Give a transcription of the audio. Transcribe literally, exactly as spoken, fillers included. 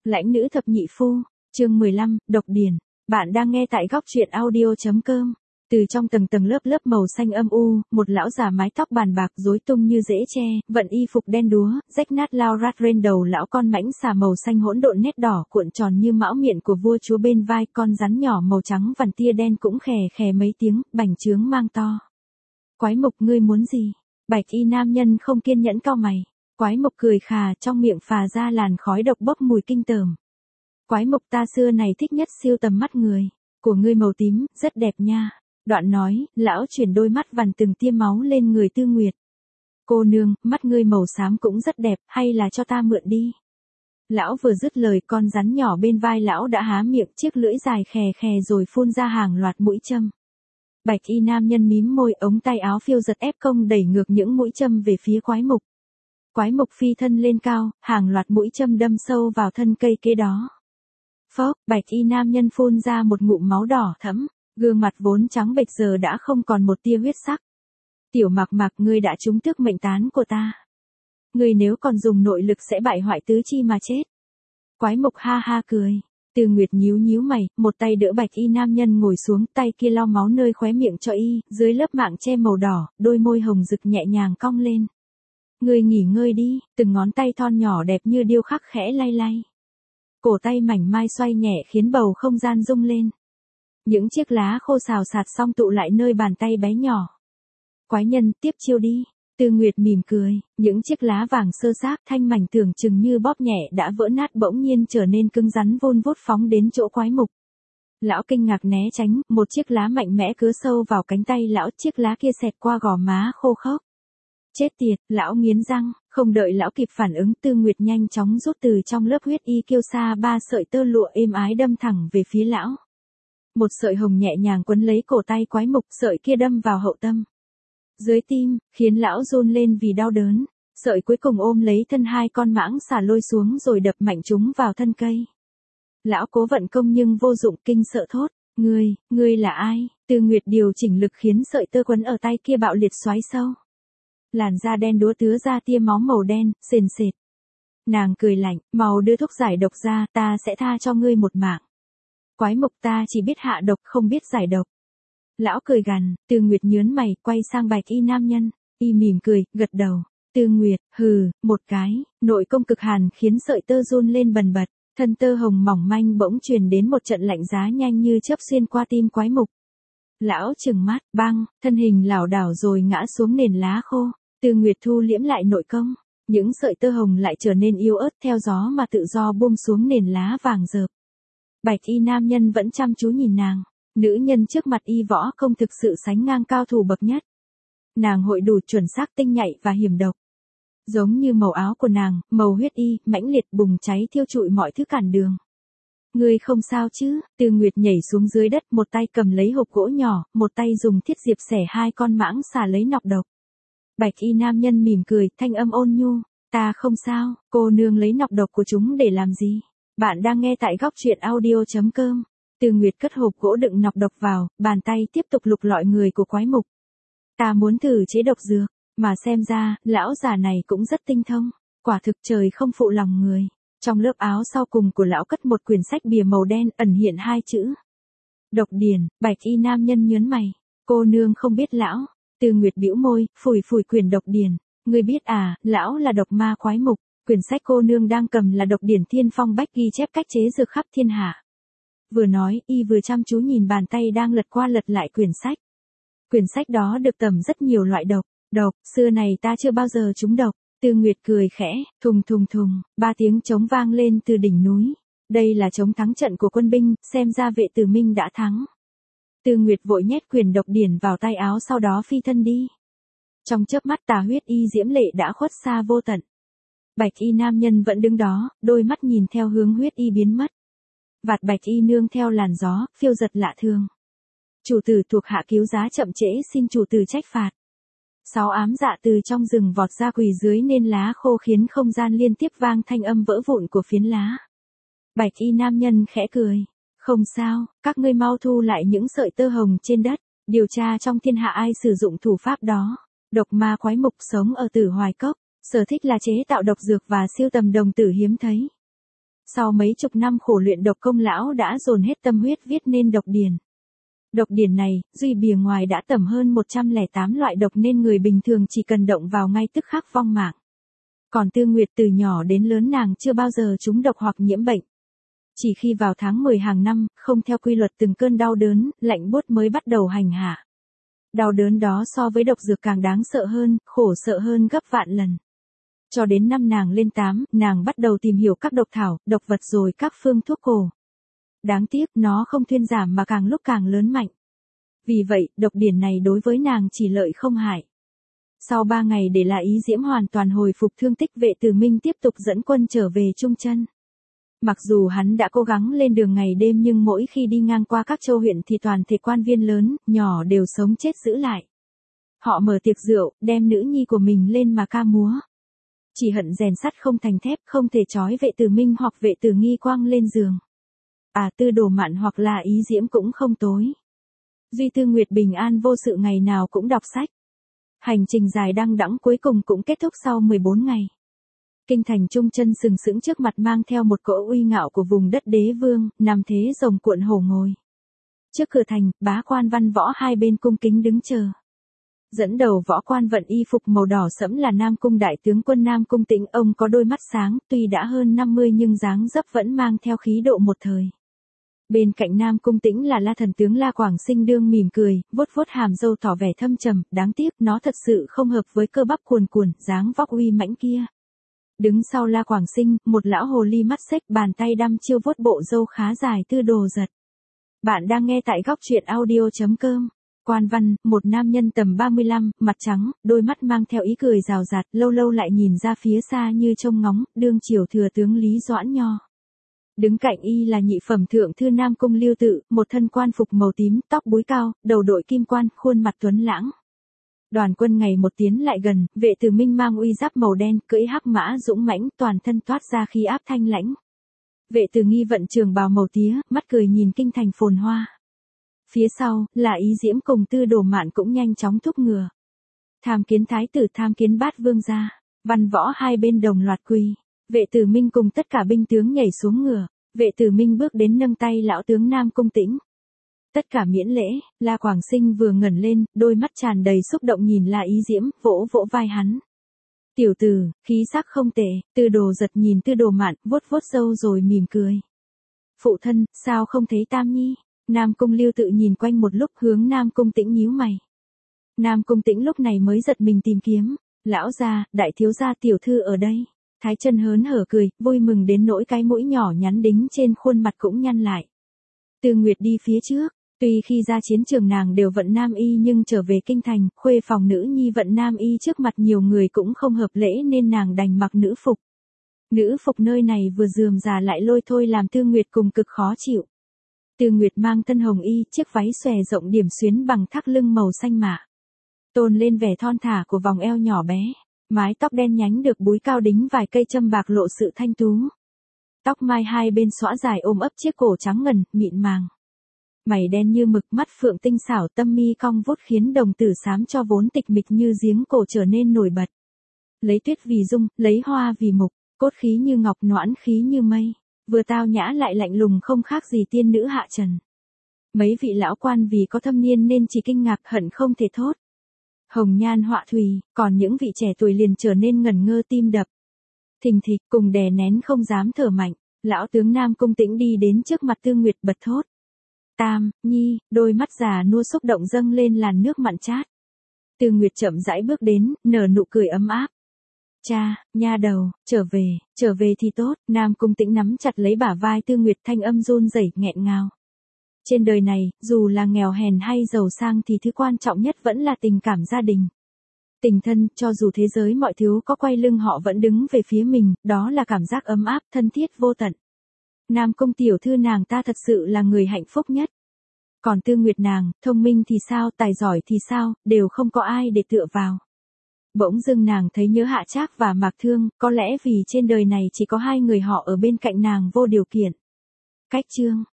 Lãnh nữ thập nhị phu, chương mười lăm, độc điển. Bạn đang nghe tại góc truyện audio.com. Từ trong tầng tầng lớp lớp màu xanh âm u, một lão già mái tóc bàn bạc rối tung như rễ tre, vận y phục đen đúa, rách nát lao rát rên đầu lão con mãnh xà màu xanh hỗn độn nét đỏ cuộn tròn như mão miệng của vua chúa bên vai, con rắn nhỏ màu trắng vằn tia đen cũng khè khè mấy tiếng, bành trướng mang to. Quái mục, ngươi muốn gì? Bạch y nam nhân không kiên nhẫn cau mày. Quái mục cười khà, trong miệng phà ra làn khói độc bốc mùi kinh tởm. Quái mục, ta xưa này thích nhất siêu tầm mắt người, của ngươi màu tím, rất đẹp nha. Đoạn nói, lão chuyển đôi mắt vằn từng tia máu lên người Tư Nguyệt. Cô nương, mắt ngươi màu xám cũng rất đẹp, hay là cho ta mượn đi. Lão vừa dứt lời, con rắn nhỏ bên vai lão đã há miệng, chiếc lưỡi dài khè khè rồi phun ra hàng loạt mũi châm. Bạch y nam nhân mím môi, ống tay áo phiêu giật ép công đẩy ngược những mũi châm về phía quái mục. Quái mục phi thân lên cao, hàng loạt mũi châm đâm sâu vào thân cây kế đó. Phốc, bạch y nam nhân phun ra một ngụm máu đỏ thẫm, gương mặt vốn trắng bệch giờ đã không còn một tia huyết sắc. Tiểu Mạc Mạc, ngươi đã trúng tước mệnh tán của ta. Ngươi nếu còn dùng nội lực sẽ bại hoại tứ chi mà chết. Quái mục ha ha cười. Từ Nguyệt nhíu nhíu mày, một tay đỡ bạch y nam nhân ngồi xuống, tay kia lau máu nơi khóe miệng cho y, dưới lớp mạng che màu đỏ, đôi môi hồng rực nhẹ nhàng cong lên. Ngươi nghỉ ngơi đi, từng ngón tay thon nhỏ đẹp như điêu khắc khẽ lay lay. Cổ tay mảnh mai xoay nhẹ khiến bầu không gian rung lên. Những chiếc lá khô xào xạc xong tụ lại nơi bàn tay bé nhỏ. Quái nhân, tiếp chiêu đi. Từ Nguyệt mỉm cười, những chiếc lá vàng sơ xác thanh mảnh tưởng chừng như bóp nhẹ đã vỡ nát bỗng nhiên trở nên cứng rắn vun vút phóng đến chỗ quái mục. Lão kinh ngạc né tránh, một chiếc lá mạnh mẽ cứa sâu vào cánh tay lão, chiếc lá kia xẹt qua gò má khô khốc. Chết tiệt, lão nghiến răng, không đợi lão kịp phản ứng, Tư Nguyệt nhanh chóng rút từ trong lớp huyết y kiêu sa ba sợi tơ lụa êm ái đâm thẳng về phía lão. Một sợi hồng nhẹ nhàng quấn lấy cổ tay quái mục, sợi kia đâm vào hậu tâm. Dưới tim, khiến lão run lên vì đau đớn, sợi cuối cùng ôm lấy thân hai con mãng xà lôi xuống rồi đập mạnh chúng vào thân cây. Lão cố vận công nhưng vô dụng, kinh sợ thốt, ngươi, ngươi là ai? Tư Nguyệt điều chỉnh lực khiến sợi tơ quấn ở tay kia bạo liệt xoáy sâu. Làn da đen đúa tứa ra tia máu màu đen, sền sệt. Nàng cười lạnh, mau đưa thuốc giải độc ra, ta sẽ tha cho ngươi một mạng. Quái mục, ta chỉ biết hạ độc không biết giải độc. Lão cười gằn, Từ Nguyệt nhớn mày, quay sang bạch y nam nhân, y mỉm cười, gật đầu. Tư Nguyệt, hừ, một cái, nội công cực hàn khiến sợi tơ run lên bần bật, thân tơ hồng mỏng manh bỗng truyền đến một trận lạnh giá nhanh như chớp xuyên qua tim quái mục. Lão trừng mắt, băng, thân hình lảo đảo rồi ngã xuống nền lá khô. Tư Nguyệt thu liễm lại nội công, những sợi tơ hồng lại trở nên yếu ớt theo gió mà tự do buông xuống nền lá vàng rợp. Bạch y nam nhân vẫn chăm chú nhìn nàng, nữ nhân trước mặt y võ công thực sự sánh ngang cao thủ bậc nhất. Nàng hội đủ chuẩn xác, tinh nhạy và hiểm độc. Giống như màu áo của nàng, màu huyết y, mãnh liệt bùng cháy thiêu trụi mọi thứ cản đường. Ngươi không sao chứ? Tư Nguyệt nhảy xuống dưới đất, một tay cầm lấy hộp gỗ nhỏ, một tay dùng thiết diệp xẻ hai con mãng xà lấy nọc độc. Bạch y nam nhân mỉm cười, thanh âm ôn nhu, ta không sao, cô nương lấy nọc độc của chúng để làm gì? Bạn đang nghe tại góc truyện audio.com. Từ Nguyệt cất hộp gỗ đựng nọc độc vào, bàn tay tiếp tục lục lọi người của quái mục. Ta muốn thử chế độc dược, mà xem ra, lão già này cũng rất tinh thông, quả thực trời không phụ lòng người. Trong lớp áo sau cùng của lão cất một quyển sách bìa màu đen ẩn hiện hai chữ. Độc điển. Bạch y nam nhân nhớn mày, cô nương không biết lão. Từ Nguyệt bĩu môi, phủi phủi quyển độc điển, ngươi biết à, lão là độc ma quái mục, quyển sách cô nương đang cầm là độc điển thiên phong bách ghi chép cách chế dược khắp thiên hạ. Vừa nói, y vừa chăm chú nhìn bàn tay đang lật qua lật lại quyển sách. Quyển sách đó được tẩm rất nhiều loại độc, độc, xưa này ta chưa bao giờ trúng độc. Tư Nguyệt cười khẽ, thùng thùng thùng, ba tiếng trống vang lên từ đỉnh núi. Đây là trống thắng trận của quân binh, xem ra vệ tử Minh đã thắng. Tư Nguyệt vội nhét quyển độc điển vào tay áo sau đó phi thân đi. Trong chớp mắt tà huyết y diễm lệ đã khuất xa vô tận. Bạch y nam nhân vẫn đứng đó, đôi mắt nhìn theo hướng huyết y biến mất. Vạt bạch y nương theo làn gió, phiêu giật lạ thường. Chủ tử thuộc hạ cứu giá chậm trễ, xin chủ tử trách phạt. Sáu ám dạ từ trong rừng vọt ra quỳ dưới nền lá khô khiến không gian liên tiếp vang thanh âm vỡ vụn của phiến lá. Bạch y nam nhân khẽ cười. Không sao, các ngươi mau thu lại những sợi tơ hồng trên đất, điều tra trong thiên hạ ai sử dụng thủ pháp đó. Độc ma quái mục sống ở Tử Hoài Cốc, sở thích là chế tạo độc dược và siêu tầm đồng tử hiếm thấy. Sau mấy chục năm khổ luyện độc công lão đã dồn hết tâm huyết viết nên độc điển. Độc điển này, duy bìa ngoài đã tẩm hơn một trăm lẻ tám loại độc nên người bình thường chỉ cần động vào ngay tức khắc vong mạng. Còn Tư Nguyệt từ nhỏ đến lớn nàng chưa bao giờ trúng độc hoặc nhiễm bệnh. Chỉ khi vào tháng mười hàng năm, không theo quy luật từng cơn đau đớn, lạnh buốt mới bắt đầu hành hạ. Đau đớn đó so với độc dược càng đáng sợ hơn, khổ sợ hơn gấp vạn lần. Cho đến năm nàng lên tám, nàng bắt đầu tìm hiểu các độc thảo, độc vật rồi các phương thuốc cổ. Đáng tiếc nó không thuyên giảm mà càng lúc càng lớn mạnh. Vì vậy, độc điển này đối với nàng chỉ lợi không hại. Sau ba ngày để lại Ý Diễm hoàn toàn hồi phục thương tích, Vệ Tử Minh tiếp tục dẫn quân trở về Trung Chân. Mặc dù hắn đã cố gắng lên đường ngày đêm nhưng mỗi khi đi ngang qua các châu huyện thì toàn thể quan viên lớn, nhỏ đều sống chết giữ lại. Họ mở tiệc rượu, đem nữ nhi của mình lên mà ca múa. Chỉ hận rèn sắt không thành thép, không thể trói Vệ Tử Minh hoặc Vệ Tử Nghi quăng lên giường. À Tư Đồ Mạn hoặc là Ý Diễm cũng không tối. Duy Tư Nguyệt bình an vô sự ngày nào cũng đọc sách. Hành trình dài đăng đẵng cuối cùng cũng kết thúc sau mười bốn ngày. Kinh thành Trung Chân sừng sững trước mặt mang theo một cỗ uy ngạo của vùng đất đế vương, nằm thế rồng cuộn hổ ngồi. Trước cửa thành, bá quan văn võ hai bên cung kính đứng chờ. Dẫn đầu võ quan vận y phục màu đỏ sẫm là Nam Cung đại tướng quân Nam Cung Tĩnh, ông có đôi mắt sáng, tuy đã hơn năm mươi nhưng dáng dấp vẫn mang theo khí độ một thời. Bên cạnh Nam Cung Tĩnh là La thần tướng La Quảng Sinh đương mỉm cười, vuốt vuốt hàm râu tỏ vẻ thâm trầm, đáng tiếc nó thật sự không hợp với cơ bắp cuồn cuộn, dáng vóc uy mãnh kia. Đứng sau La Quảng Sinh, một lão hồ ly mắt xếch, bàn tay đăm chiêu vuốt bộ râu khá dài Tư Đồ Giật. Bạn đang nghe tại góc truyện audio chấm com. Quan văn, một nam nhân tầm ba mươi lăm, mặt trắng, đôi mắt mang theo ý cười rào rạt, lâu lâu lại nhìn ra phía xa như trông ngóng, đương triều thừa tướng Lý Doãn Nho. Đứng cạnh y là nhị phẩm thượng thư Nam Cung Lưu Tự, một thân quan phục màu tím, tóc búi cao, đầu đội kim quan, khuôn mặt tuấn lãng. Đoàn quân ngày một tiến lại gần, Vệ Tử Minh mang uy giáp màu đen, cưỡi hắc mã dũng mãnh, toàn thân toát ra khí áp thanh lãnh. Vệ Tử Nghi vận trường bào màu tía, mắt cười nhìn kinh thành phồn hoa. Phía sau, là Ý Diễm cùng Tư Đồ Mạn cũng nhanh chóng thúc ngựa. Tham kiến thái tử, tham kiến bát vương gia, văn võ hai bên đồng loạt quỳ. Vệ Tử Minh cùng tất cả binh tướng nhảy xuống ngựa. Vệ Tử Minh bước đến nâng tay lão tướng Nam Cung Tĩnh. Tất cả miễn lễ. La Quảng Sinh vừa ngẩng lên, đôi mắt tràn đầy xúc động nhìn La Ý Diễm, vỗ vỗ vai hắn. Tiểu tử, khí sắc không tệ. Tư Đồ Giật nhìn Tư Đồ Mạn, vuốt vuốt râu rồi mỉm cười. Phụ thân, sao không thấy Tam Nhi? Nam Cung Lưu Tự nhìn quanh một lúc, hướng Nam Cung Tĩnh nhíu mày. Nam Cung Tĩnh lúc này mới giật mình tìm kiếm. Lão gia, đại thiếu gia tiểu thư ở đây. Thái Chân hớn hở cười, vui mừng đến nỗi cái mũi nhỏ nhắn đính trên khuôn mặt cũng nhăn lại. Tư Nguyệt đi phía trước, tuy khi ra chiến trường nàng đều vận nam y nhưng trở về kinh thành, khuê phòng nữ nhi vận nam y trước mặt nhiều người cũng không hợp lễ nên nàng đành mặc nữ phục. Nữ phục nơi này vừa rườm rà lại lôi thôi làm Tư Nguyệt cùng cực khó chịu. Tư Nguyệt mang thân hồng y, chiếc váy xòe rộng điểm xuyến bằng thắt lưng màu xanh mạ. Tôn lên vẻ thon thả của vòng eo nhỏ bé. Mái tóc đen nhánh được búi cao đính vài cây châm bạc lộ sự thanh tú. Tóc mai hai bên xõa dài ôm ấp chiếc cổ trắng ngần, mịn màng. Mày đen như mực, mắt phượng tinh xảo, tâm mi cong vút khiến đồng tử xám cho vốn tịch mịch như giếng cổ trở nên nổi bật. Lấy tuyết vì dung, lấy hoa vì mục, cốt khí như ngọc, noãn khí như mây. Vừa tao nhã lại lạnh lùng không khác gì tiên nữ hạ trần. Mấy vị lão quan vì có thâm niên nên chỉ kinh ngạc hận không thể thốt. Hồng nhan họa thùy, còn những vị trẻ tuổi liền trở nên ngẩn ngơ tim đập. Thình thịch cùng đè nén không dám thở mạnh, lão tướng Nam Cung Tĩnh đi đến trước mặt Tư Nguyệt bật thốt. Tam, Nhi, đôi mắt già nua xúc động dâng lên làn nước mặn chát. Tư Nguyệt chậm rãi bước đến, nở nụ cười ấm áp. Cha, nha đầu, trở về, trở về thì tốt. Nam Cung Tĩnh nắm chặt lấy bả vai Tư Nguyệt, thanh âm run rẩy nghẹn ngào. Trên đời này, dù là nghèo hèn hay giàu sang thì thứ quan trọng nhất vẫn là tình cảm gia đình. Tình thân, cho dù thế giới mọi thứ có quay lưng họ vẫn đứng về phía mình, đó là cảm giác ấm áp, thân thiết vô tận. Nam Cung tiểu thư nàng ta thật sự là người hạnh phúc nhất. Còn Tư Nguyệt nàng, thông minh thì sao, tài giỏi thì sao, đều không có ai để tựa vào. Bỗng dưng nàng thấy nhớ Hạ Trác và Mạc Thương, có lẽ vì trên đời này chỉ có hai người họ ở bên cạnh nàng vô điều kiện. Cách chương